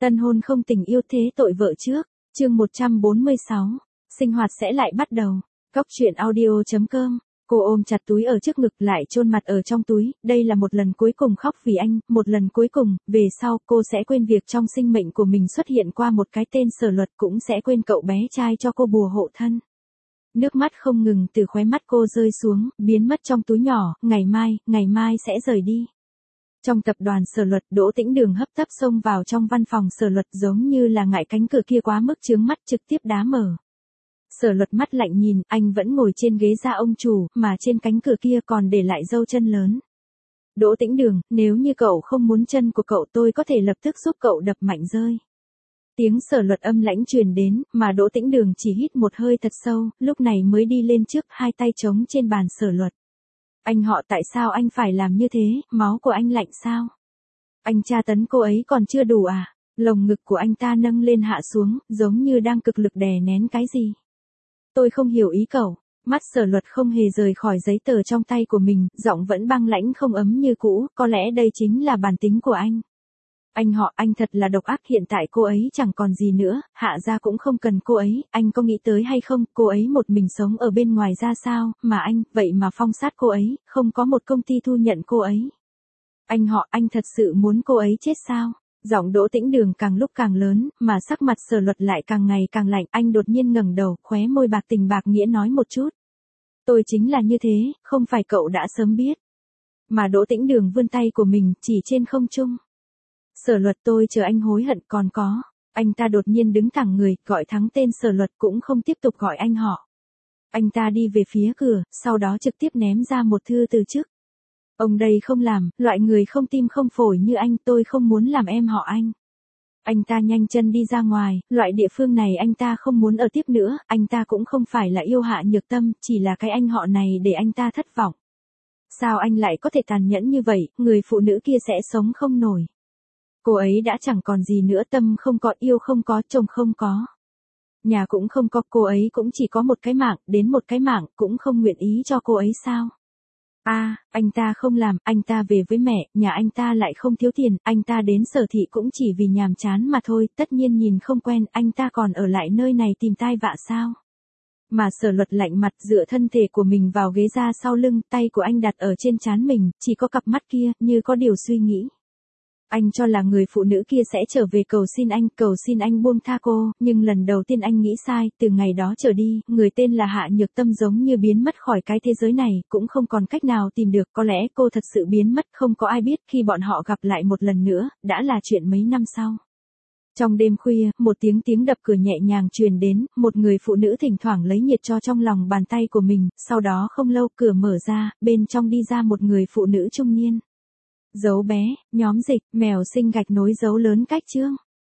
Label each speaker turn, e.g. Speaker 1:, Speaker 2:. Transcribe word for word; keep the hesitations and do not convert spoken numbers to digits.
Speaker 1: Tân hôn không tình yêu thế tội vợ trước, chương một trăm bốn mươi sáu, sinh hoạt sẽ lại bắt đầu. Góc truyện audio chấm com, cô ôm chặt túi ở trước ngực lại chôn mặt ở trong túi, đây là một lần cuối cùng khóc vì anh, một lần cuối cùng, về sau cô sẽ quên việc trong sinh mệnh của mình xuất hiện qua một cái tên Sở Luật, cũng sẽ quên cậu bé trai cho cô bùa hộ thân. Nước mắt không ngừng từ khóe mắt cô rơi xuống, biến mất trong túi nhỏ, ngày mai, ngày mai sẽ rời đi. Trong tập đoàn Sở Luật, Đỗ Tĩnh Đường hấp tấp xông vào trong văn phòng Sở Luật giống như là ngại cánh cửa kia quá mức chướng mắt, trực tiếp đá mở. Sở Luật mắt lạnh nhìn, anh vẫn ngồi trên ghế gia ông chủ, mà trên cánh cửa kia còn để lại dâu chân lớn. Đỗ Tĩnh Đường, nếu như cậu không muốn chân của cậu tôi có thể lập tức giúp cậu đập mạnh rơi. Tiếng Sở Luật âm lãnh truyền đến, mà Đỗ Tĩnh Đường chỉ hít một hơi thật sâu, lúc này mới đi lên trước, hai tay trống trên bàn Sở Luật. Anh họ, tại sao anh phải làm như thế, máu của anh lạnh sao? Anh tra tấn cô ấy còn chưa đủ à? Lồng ngực của anh ta nâng lên hạ xuống, giống như đang cực lực đè nén cái gì. Tôi không hiểu ý cậu. Mắt Sở Luật không hề rời khỏi giấy tờ trong tay của mình, giọng vẫn băng lãnh không ấm như cũ, có lẽ đây chính là bản tính của anh. Anh họ, anh thật là độc ác, hiện tại cô ấy chẳng còn gì nữa, Hạ gia cũng không cần cô ấy, anh có nghĩ tới hay không, cô ấy một mình sống ở bên ngoài ra sao, mà anh, vậy mà phong sát cô ấy, không có một công ty thu nhận cô ấy. Anh họ, anh thật sự muốn cô ấy chết sao? Giọng Đỗ Tĩnh Đường càng lúc càng lớn, mà sắc mặt Sở Luật lại càng ngày càng lạnh, anh đột nhiên ngẩng đầu, khóe môi bạc tình bạc nghĩa nói một chút. Tôi chính là như thế, không phải cậu đã sớm biết. Mà Đỗ Tĩnh Đường vươn tay của mình, chỉ trên không trung. Sở Luật, tôi chờ anh hối hận, còn có. Anh ta đột nhiên đứng thẳng người, gọi thẳng tên Sở Luật, cũng không tiếp tục gọi anh họ. Anh ta đi về phía cửa, sau đó trực tiếp ném ra một thư từ chức. Ông đây không làm, loại người không tim không phổi như anh, tôi không muốn làm em họ anh. Anh ta nhanh chân đi ra ngoài, loại địa phương này anh ta không muốn ở tiếp nữa, anh ta cũng không phải là yêu Hạ Nhược Tâm, chỉ là cái anh họ này để anh ta thất vọng. Sao anh lại có thể tàn nhẫn như vậy, người phụ nữ kia sẽ sống không nổi. Cô ấy đã chẳng còn gì nữa, tâm không có, yêu không có, chồng không có. Nhà cũng không có, cô ấy cũng chỉ có một cái mạng, đến một cái mạng, cũng không nguyện ý cho cô ấy sao. a à, anh ta không làm, anh ta về với mẹ, nhà anh ta lại không thiếu tiền, anh ta đến Sở Thị cũng chỉ vì nhàm chán mà thôi, tất nhiên nhìn không quen, anh ta còn ở lại nơi này tìm tai vạ sao. Mà Sở Luật lạnh mặt dựa thân thể của mình vào ghế ra sau lưng, tay của anh đặt ở trên trán mình, chỉ có cặp mắt kia, như có điều suy nghĩ. Anh cho là người phụ nữ kia sẽ trở về cầu xin anh, cầu xin anh buông tha cô, nhưng lần đầu tiên anh nghĩ sai, từ ngày đó trở đi, người tên là Hạ Nhược Tâm giống như biến mất khỏi cái thế giới này, cũng không còn cách nào tìm được, có lẽ cô thật sự biến mất, không có ai biết, khi bọn họ gặp lại một lần nữa, đã là chuyện mấy năm sau. Trong đêm khuya, một tiếng tiếng đập cửa nhẹ nhàng truyền đến, một người phụ nữ thỉnh thoảng lấy nhiệt cho trong lòng bàn tay của mình, sau đó không lâu cửa mở ra, bên trong đi ra một người phụ nữ trung niên. Dấu bé, nhóm dịch, mèo sinh gạch nối dấu lớn cách chương.